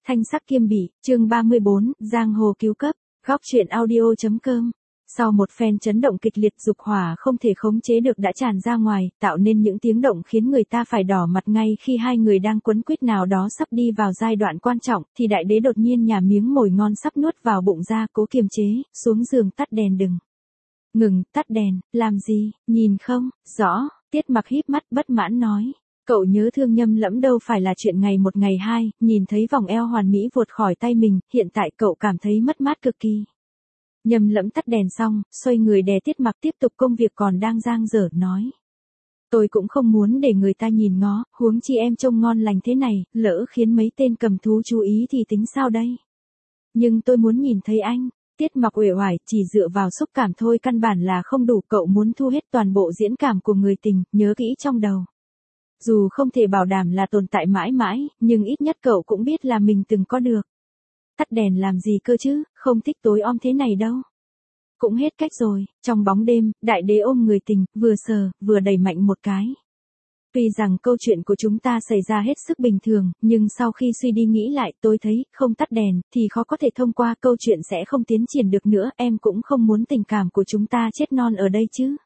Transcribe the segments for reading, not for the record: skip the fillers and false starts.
Thanh sắc kiêm bỉ, chương 34, Giang hồ cứu cấp, góc truyện audio.com. Sau một phen chấn động kịch liệt, dục hỏa không thể khống chế được đã tràn ra ngoài, tạo nên những tiếng động khiến người ta phải đỏ mặt. Ngay khi hai người đang quấn quýt nào đó sắp đi vào giai đoạn quan trọng, thì đại đế đột nhiên nhả miếng mồi ngon sắp nuốt vào bụng ra, cố kiềm chế, xuống giường tắt đèn. Đừng. Ngừng, tắt đèn, làm gì, nhìn không, rõ, Tiết Mặc híp mắt bất mãn nói. Cậu nhớ thương Nhâm Lẫm đâu phải là chuyện ngày một ngày hai, nhìn thấy vòng eo hoàn mỹ vụt khỏi tay mình, hiện tại cậu cảm thấy mất mát cực kỳ. Nhâm Lẫm tắt đèn xong, xoay người đè Tiết Mặc tiếp tục công việc còn đang dang dở, nói. Tôi cũng không muốn để người ta nhìn ngó, huống chi em trông ngon lành thế này, lỡ khiến mấy tên cầm thú chú ý thì tính sao đây? Nhưng tôi muốn nhìn thấy anh. Tiết Mặc uể oải, chỉ dựa vào xúc cảm thôi căn bản là không đủ, cậu muốn thu hết toàn bộ diễn cảm của người tình, nhớ kỹ trong đầu. Dù không thể bảo đảm là tồn tại mãi mãi, nhưng ít nhất cậu cũng biết là mình từng có được. Tắt đèn làm gì cơ chứ, không thích tối om thế này đâu. Cũng hết cách rồi, trong bóng đêm, đại đế ôm người tình, vừa sờ, vừa đẩy mạnh một cái. Tuy rằng câu chuyện của chúng ta xảy ra hết sức bình thường, nhưng sau khi suy đi nghĩ lại tôi thấy, không tắt đèn, thì khó có thể thông qua, câu chuyện sẽ không tiến triển được nữa, em cũng không muốn tình cảm của chúng ta chết non ở đây chứ.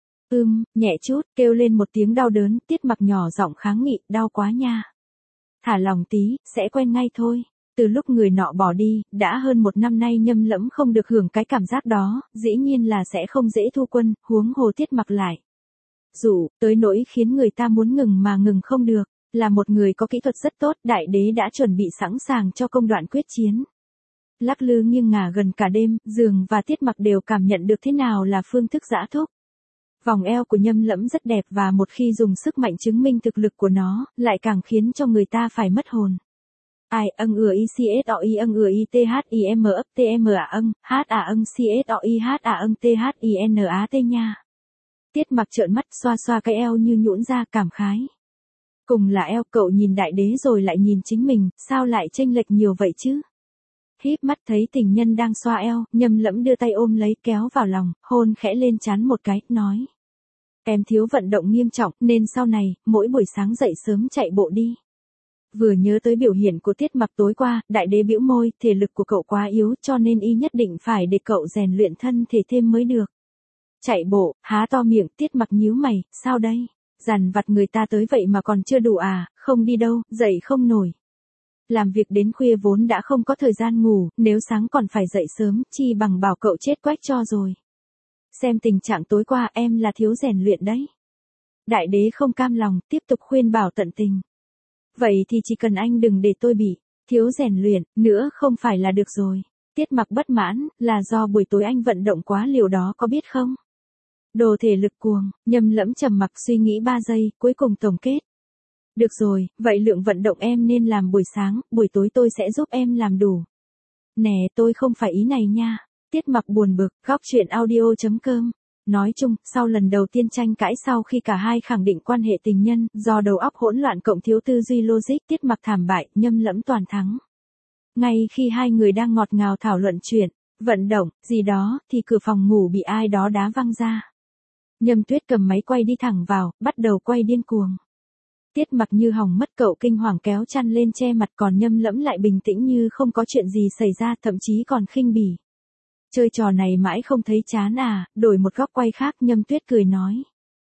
Nhẹ chút, kêu lên một tiếng đau đớn, Tiết Mặc nhỏ giọng kháng nghị, đau quá nha. Thả lòng tí, sẽ quen ngay thôi. Từ lúc người nọ bỏ đi, đã hơn một năm nay Nhâm Lẫm không được hưởng cái cảm giác đó, dĩ nhiên là sẽ không dễ thu quân, huống hồ Tiết Mặc lại. Dù, tới nỗi khiến người ta muốn ngừng mà ngừng không được, là một người có kỹ thuật rất tốt, đại đế đã chuẩn bị sẵn sàng cho công đoạn quyết chiến. Lắc lư nghiêng ngả gần cả đêm, Giường và Tiết Mặc đều cảm nhận được thế nào là phương thức giã thúc. Vòng eo của Nhâm Lẫm rất đẹp và một khi dùng sức mạnh chứng minh thực lực của nó, lại càng khiến cho người ta phải mất hồn. Ai âng ừa i CSOI âng ừa i THIM ấp TM à âng, H à âng CSOI H à âng THINAT nha. Tiết Mặc trợn mắt xoa xoa cái eo như nhũn ra, cảm khái. Cùng là eo, cậu nhìn đại đế rồi lại nhìn chính mình, sao lại chênh lệch nhiều vậy chứ? Híp mắt thấy tình nhân đang xoa eo, Nhâm Lẫm đưa tay ôm lấy, kéo vào lòng, hôn khẽ lên trán một cái, nói. Em thiếu vận động nghiêm trọng, nên sau này, mỗi buổi sáng dậy sớm chạy bộ đi. Vừa nhớ tới biểu hiện của Tiết Mặc tối qua, đại đế bĩu môi, thể lực của cậu quá yếu cho nên y nhất định phải để cậu rèn luyện thân thể thêm mới được. Chạy bộ, há to miệng, Tiết Mặc nhíu mày, sao đây? Dằn vặt người ta tới vậy mà còn chưa đủ à, không đi đâu, dậy không nổi. Làm việc đến khuya vốn đã không có thời gian ngủ, nếu sáng còn phải dậy sớm, chi bằng bảo cậu chết quách cho rồi. Xem tình trạng tối qua em là thiếu rèn luyện đấy. Đại đế không cam lòng, tiếp tục khuyên bảo tận tình. Vậy thì chỉ cần anh đừng để tôi bị thiếu rèn luyện nữa không phải là được rồi. Tiết Mặc bất mãn, là do buổi tối anh vận động quá liều đó có biết không? Đồ thể lực cuồng, Nhâm Lẫm trầm mặc suy nghĩ 3 giây, cuối cùng tổng kết. Được rồi, vậy lượng vận động em nên làm buổi sáng, buổi tối tôi sẽ giúp em làm đủ. Nè, tôi không phải ý này nha. Tiết Mặc buồn bực, góc truyện audio.com. Nói chung, sau lần đầu tiên tranh cãi sau khi cả hai khẳng định quan hệ tình nhân, do đầu óc hỗn loạn cộng thiếu tư duy logic, Tiết Mặc thảm bại, Nhâm Lẫm toàn thắng. Ngay khi hai người đang ngọt ngào thảo luận chuyện, vận động, gì đó, thì cửa phòng ngủ bị ai đó đá văng ra. Nhâm Tuyết cầm máy quay đi thẳng vào, bắt đầu quay điên cuồng. Tiết Mặc như hỏng mất, cậu kinh hoàng kéo chăn lên che mặt, còn Nhâm Lẫm lại bình tĩnh như không có chuyện gì xảy ra, thậm chí còn khinh bỉ. Chơi trò này mãi không thấy chán à, đổi một góc quay khác, Nhâm Tuyết cười nói.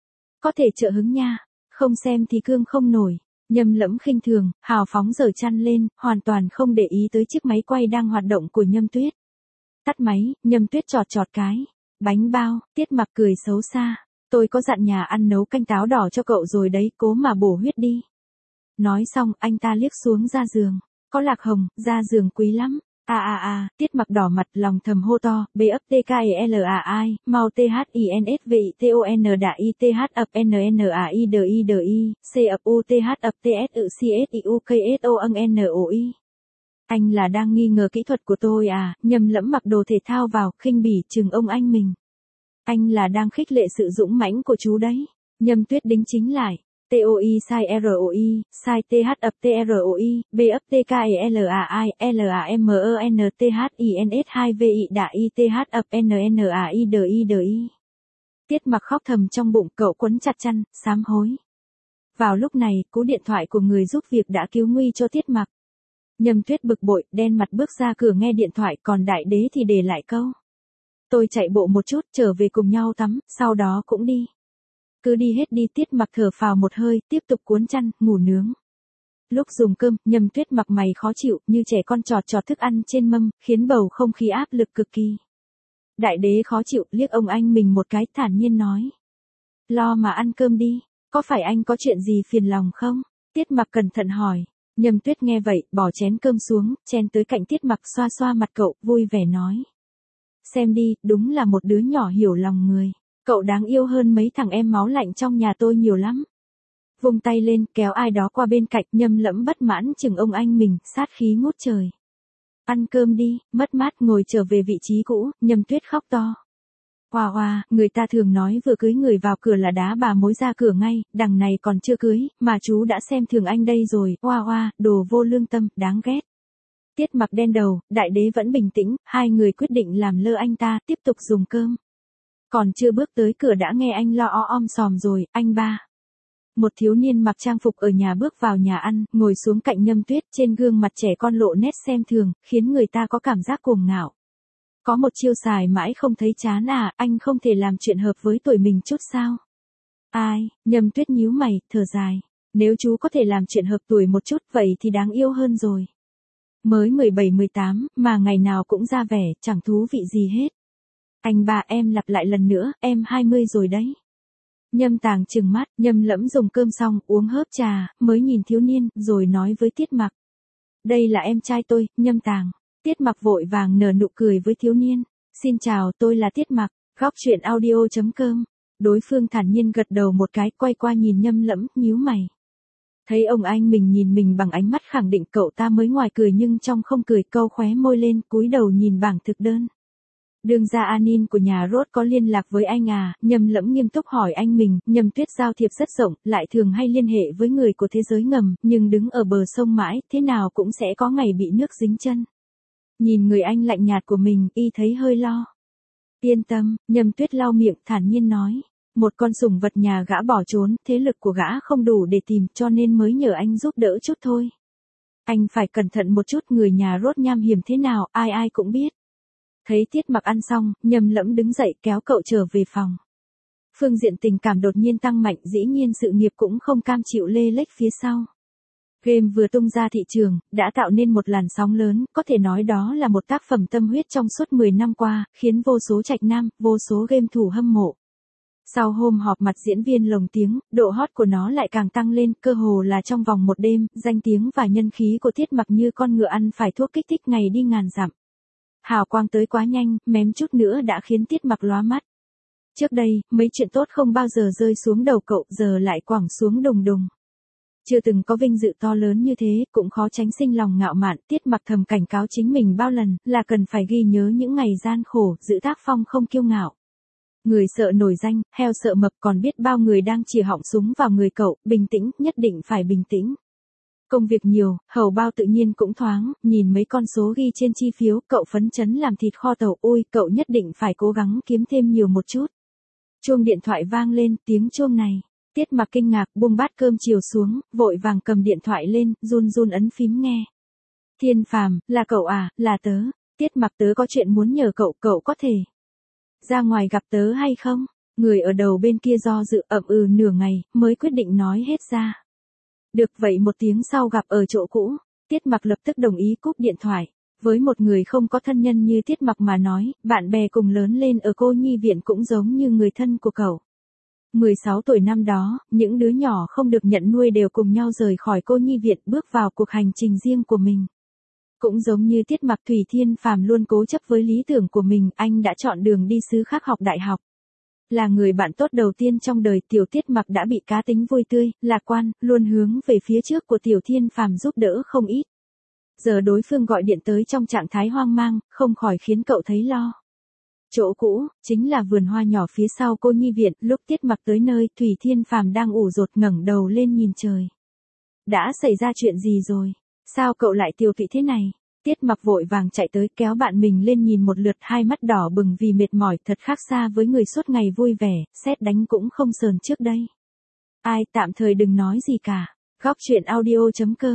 Có thể trợ hứng nha, không xem thì cương không nổi. Nhâm Lẫm khinh thường, hào phóng giở chăn lên, hoàn toàn không để ý tới chiếc máy quay đang hoạt động của Nhâm Tuyết. Tắt máy, Nhâm Tuyết chọt chọt cái. Bánh bao, Tiết Mặc cười xấu xa. Tôi có dặn nhà ăn nấu canh táo đỏ cho cậu rồi đấy, cố mà bổ huyết đi. Nói xong, anh ta liếc xuống ra giường. Có lạc hồng, ra giường quý lắm. Tiết Mặc đỏ mặt, lòng thầm hô to, BFTKELAI, mau THINSVITON đạ ITH ập NNAIDIDI, C ập UTH ập TSUCSIUKSO âng NOI. Anh là đang nghi ngờ kỹ thuật của tôi à? Nhâm Lẫm mặc đồ thể thao vào, khinh bỉ chừng ông anh mình. Anh là đang khích lệ sự dũng mãnh của chú đấy. Nhâm Tuyết đính chính lại. TOI sai ROI, sai TH ập TROI, BFTKELAI, LAMENTHINS2VI đạ ITH ập NNAIDIDI. Tiết Mặc khóc thầm trong bụng, cậu quấn chặt chăn, sám hối. Vào lúc này, cú điện thoại của người giúp việc đã cứu nguy cho Tiết Mặc. Nhâm Tuyết bực bội, đen mặt bước ra cửa nghe điện thoại, còn Đại Đế thì để lại câu. Tôi chạy bộ một chút, trở về cùng nhau tắm, sau đó cũng đi. Cứ đi hết đi. Tiết Mặc thở phào một hơi, tiếp tục cuốn chăn, ngủ nướng. Lúc dùng cơm, Nhâm Tuyết mặt mày khó chịu, như trẻ con trọt trọt thức ăn trên mâm, khiến bầu không khí áp lực cực kỳ. Đại Đế khó chịu, liếc ông anh mình một cái, thản nhiên nói. Lo mà ăn cơm đi, có phải anh có chuyện gì phiền lòng không? Tiết Mặc cẩn thận hỏi. Nhâm Tuyết nghe vậy, bỏ chén cơm xuống, chen tới cạnh Tiết Mặc xoa xoa mặt cậu, vui vẻ nói. Xem đi, đúng là một đứa nhỏ hiểu lòng người. Cậu đáng yêu hơn mấy thằng em máu lạnh trong nhà tôi nhiều lắm. Vung tay lên, kéo ai đó qua bên cạnh, Nhâm Lẫm bất mãn chừng ông anh mình, sát khí ngút trời. Ăn cơm đi, mất mát ngồi trở về vị trí cũ. Nhâm Tuyết khóc to. Hoa hoa, người ta thường nói vừa cưới người vào cửa là đá bà mối ra cửa ngay, đằng này còn chưa cưới, mà chú đã xem thường anh đây rồi. Hoa hoa, đồ vô lương tâm, đáng ghét. Tiết Mặc đen đầu, Đại Đế vẫn bình tĩnh, hai người quyết định làm lơ anh ta, tiếp tục dùng cơm. Còn chưa bước tới cửa đã nghe anh lo om sòm rồi. Anh ba. Một thiếu niên mặc trang phục ở nhà bước vào nhà ăn, ngồi xuống cạnh Nhâm Tuyết, trên gương mặt trẻ con lộ nét xem thường, khiến người ta có cảm giác cuồng ngạo. Có một chiêu xài mãi không thấy chán à, anh không thể làm chuyện hợp với tuổi mình chút sao? Ai? Nhâm Tuyết nhíu mày, thở dài. Nếu chú có thể làm chuyện hợp tuổi một chút, vậy thì đáng yêu hơn rồi. Mới 17-18, mà ngày nào cũng ra vẻ, chẳng thú vị gì hết. Anh ba, em lặp lại lần nữa, em 20 rồi đấy. Nhâm Tàng trừng mắt, Nhâm Lẫm dùng cơm xong, uống hớp trà, mới nhìn thiếu niên, rồi nói với Tiết Mặc. Đây là em trai tôi, Nhâm Tàng. Tiết Mặc vội vàng nở nụ cười với thiếu niên. Xin chào, tôi là Tiết Mặc, góc truyện audio.com. Đối phương thản nhiên gật đầu một cái, quay qua nhìn Nhâm Lẫm, nhíu mày. Thấy ông anh mình nhìn mình bằng ánh mắt khẳng định, cậu ta mới ngoài cười nhưng trong không cười, câu khóe môi lên, cúi đầu nhìn bảng thực đơn. Đường ra Anin của nhà Rốt có liên lạc với anh à? Nhâm Lẫm nghiêm túc hỏi anh mình. Nhâm Tuyết giao thiệp rất rộng, lại thường hay liên hệ với người của thế giới ngầm, nhưng đứng ở bờ sông mãi, thế nào cũng sẽ có ngày bị nước dính chân. Nhìn người anh lạnh nhạt của mình, y thấy hơi lo. Yên tâm, Nhâm Tuyết lau miệng, thản nhiên nói. Một con sủng vật nhà gã bỏ trốn, thế lực của gã không đủ để tìm, cho nên mới nhờ anh giúp đỡ chút thôi. Anh phải cẩn thận một chút, người nhà Rốt nham hiểm thế nào, ai ai cũng biết. Thấy Tiết Mặc ăn xong, Nhâm Lẫm đứng dậy kéo cậu trở về phòng. Phương diện tình cảm đột nhiên tăng mạnh, dĩ nhiên sự nghiệp cũng không cam chịu lê lếch phía sau. Game vừa tung ra thị trường, đã tạo nên một làn sóng lớn, có thể nói đó là một tác phẩm tâm huyết trong suốt 10 năm qua, khiến vô số trạch nam, vô số game thủ hâm mộ. Sau hôm họp mặt diễn viên lồng tiếng, độ hot của nó lại càng tăng lên, cơ hồ là trong vòng một đêm, danh tiếng và nhân khí của Tiết Mặc như con ngựa ăn phải thuốc kích thích ngày đi ngàn dặm. Hào quang tới quá nhanh, mém chút nữa đã khiến Tiết Mặc lóa mắt. Trước đây, mấy chuyện tốt không bao giờ rơi xuống đầu cậu, giờ lại quẳng xuống đùng đùng. Chưa từng có vinh dự to lớn như thế, cũng khó tránh sinh lòng ngạo mạn. Tiết Mặc thầm cảnh cáo chính mình bao lần, là cần phải ghi nhớ những ngày gian khổ, giữ tác phong không kiêu ngạo. Người sợ nổi danh, heo sợ mập, còn biết bao người đang chìa họng súng vào người cậu, bình tĩnh, nhất định phải bình tĩnh. Công việc nhiều, hầu bao tự nhiên cũng thoáng, nhìn mấy con số ghi trên chi phiếu, cậu phấn chấn làm thịt kho tàu, ôi, cậu nhất định phải cố gắng kiếm thêm nhiều một chút. Chuông điện thoại vang lên, tiếng chuông này. Tiết Mặc kinh ngạc, buông bát cơm chiều xuống, vội vàng cầm điện thoại lên, run run ấn phím nghe. Thiên Phàm, là cậu à? Là tớ. Tiết Mặc, tớ có chuyện muốn nhờ cậu, cậu có thể ra ngoài gặp tớ hay không? Người ở đầu bên kia do dự ậm ừ nửa ngày, mới quyết định nói hết ra. Được vậy, một tiếng sau gặp ở chỗ cũ. Tiết Mặc lập tức đồng ý cúp điện thoại. Với một người không có thân nhân như Tiết Mặc mà nói, bạn bè cùng lớn lên ở cô nhi viện cũng giống như người thân của cậu. 16 tuổi năm đó, những đứa nhỏ không được nhận nuôi đều cùng nhau rời khỏi cô nhi viện, bước vào cuộc hành trình riêng của mình. Cũng giống như Tiết Mặc, Thủy Thiên Phàm luôn cố chấp với lý tưởng của mình, anh đã chọn đường đi xứ khác học đại học. Là người bạn tốt đầu tiên trong đời, Tiểu Tiết Mặc đã bị cá tính vui tươi, lạc quan, luôn hướng về phía trước của Tiểu Thiên Phàm giúp đỡ không ít. Giờ đối phương gọi điện tới trong trạng thái hoang mang, không khỏi khiến cậu thấy lo. Chỗ cũ, chính là vườn hoa nhỏ phía sau cô nhi viện, lúc Tiết Mặc tới nơi, Thủy Thiên Phàm đang ủ rột ngẩng đầu lên nhìn trời. Đã xảy ra chuyện gì rồi? Sao cậu lại tiều tụy thế này? Tiết Mặc vội vàng chạy tới kéo bạn mình lên nhìn một lượt, hai mắt đỏ bừng vì mệt mỏi, thật khác xa với người suốt ngày vui vẻ, sét đánh cũng không sờn trước đây. Ai, tạm thời đừng nói gì cả. Góc truyện audio.com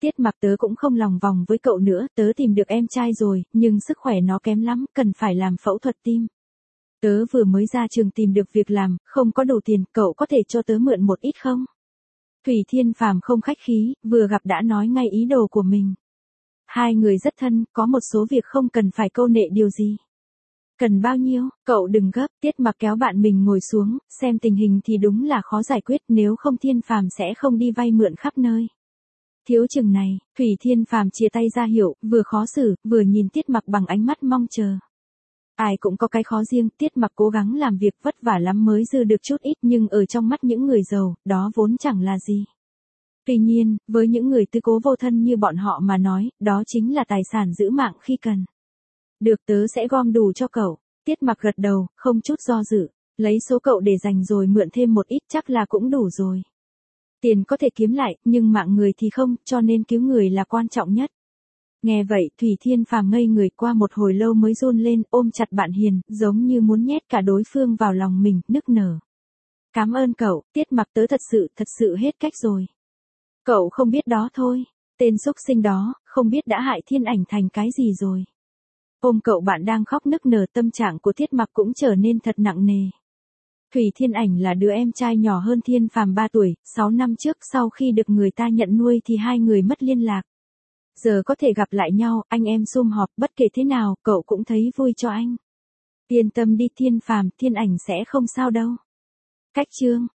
Tiết Mặc tớ cũng không lòng vòng với cậu nữa, tớ tìm được em trai rồi, nhưng sức khỏe nó kém lắm, cần phải làm phẫu thuật tim. Tớ vừa mới ra trường tìm được việc làm, không có đủ tiền, cậu có thể cho tớ mượn một ít không? Thủy Thiên Phàm không khách khí, vừa gặp đã nói ngay ý đồ của mình. Hai người rất thân, có một số việc không cần phải câu nệ điều gì. Cần bao nhiêu, cậu đừng gấp, Tiết Mặc kéo bạn mình ngồi xuống, xem tình hình thì đúng là khó giải quyết, nếu không Thiên Phàm sẽ không đi vay mượn khắp nơi. Thiếu chừng này, Thủy Thiên Phàm chia tay ra hiệu, vừa khó xử, vừa nhìn Tiết Mặc bằng ánh mắt mong chờ. Ai cũng có cái khó riêng, Tiết Mặc cố gắng làm việc vất vả lắm mới dư được chút ít, nhưng ở trong mắt những người giàu, đó vốn chẳng là gì. Tuy nhiên, với những người tư cố vô thân như bọn họ mà nói, đó chính là tài sản giữ mạng khi cần. Được, tớ sẽ gom đủ cho cậu. Tiết Mặc gật đầu, không chút do dự, lấy số cậu để dành rồi mượn thêm một ít chắc là cũng đủ rồi. Tiền có thể kiếm lại, nhưng mạng người thì không, cho nên cứu người là quan trọng nhất. Nghe vậy, Thủy Thiên Phàm ngây người, qua một hồi lâu mới run lên, ôm chặt bạn Hiền, giống như muốn nhét cả đối phương vào lòng mình, nức nở. Cảm ơn cậu, Tiết Mặc tớ thật sự hết cách rồi. Cậu không biết đó thôi, tên xúc sinh đó, không biết đã hại Thiên Ảnh thành cái gì rồi. Ôm cậu bạn đang khóc nức nở, tâm trạng của Tiết Mặc cũng trở nên thật nặng nề. Thủy Thiên Ảnh là đứa em trai nhỏ hơn Thiên Phàm 3 tuổi, 6 năm trước sau khi được người ta nhận nuôi thì hai người mất liên lạc. Giờ có thể gặp lại nhau, anh em sum họp, bất kể thế nào, cậu cũng thấy vui cho anh. Yên tâm đi Thiên Phàm, Thiên Ảnh sẽ không sao đâu. Cách chương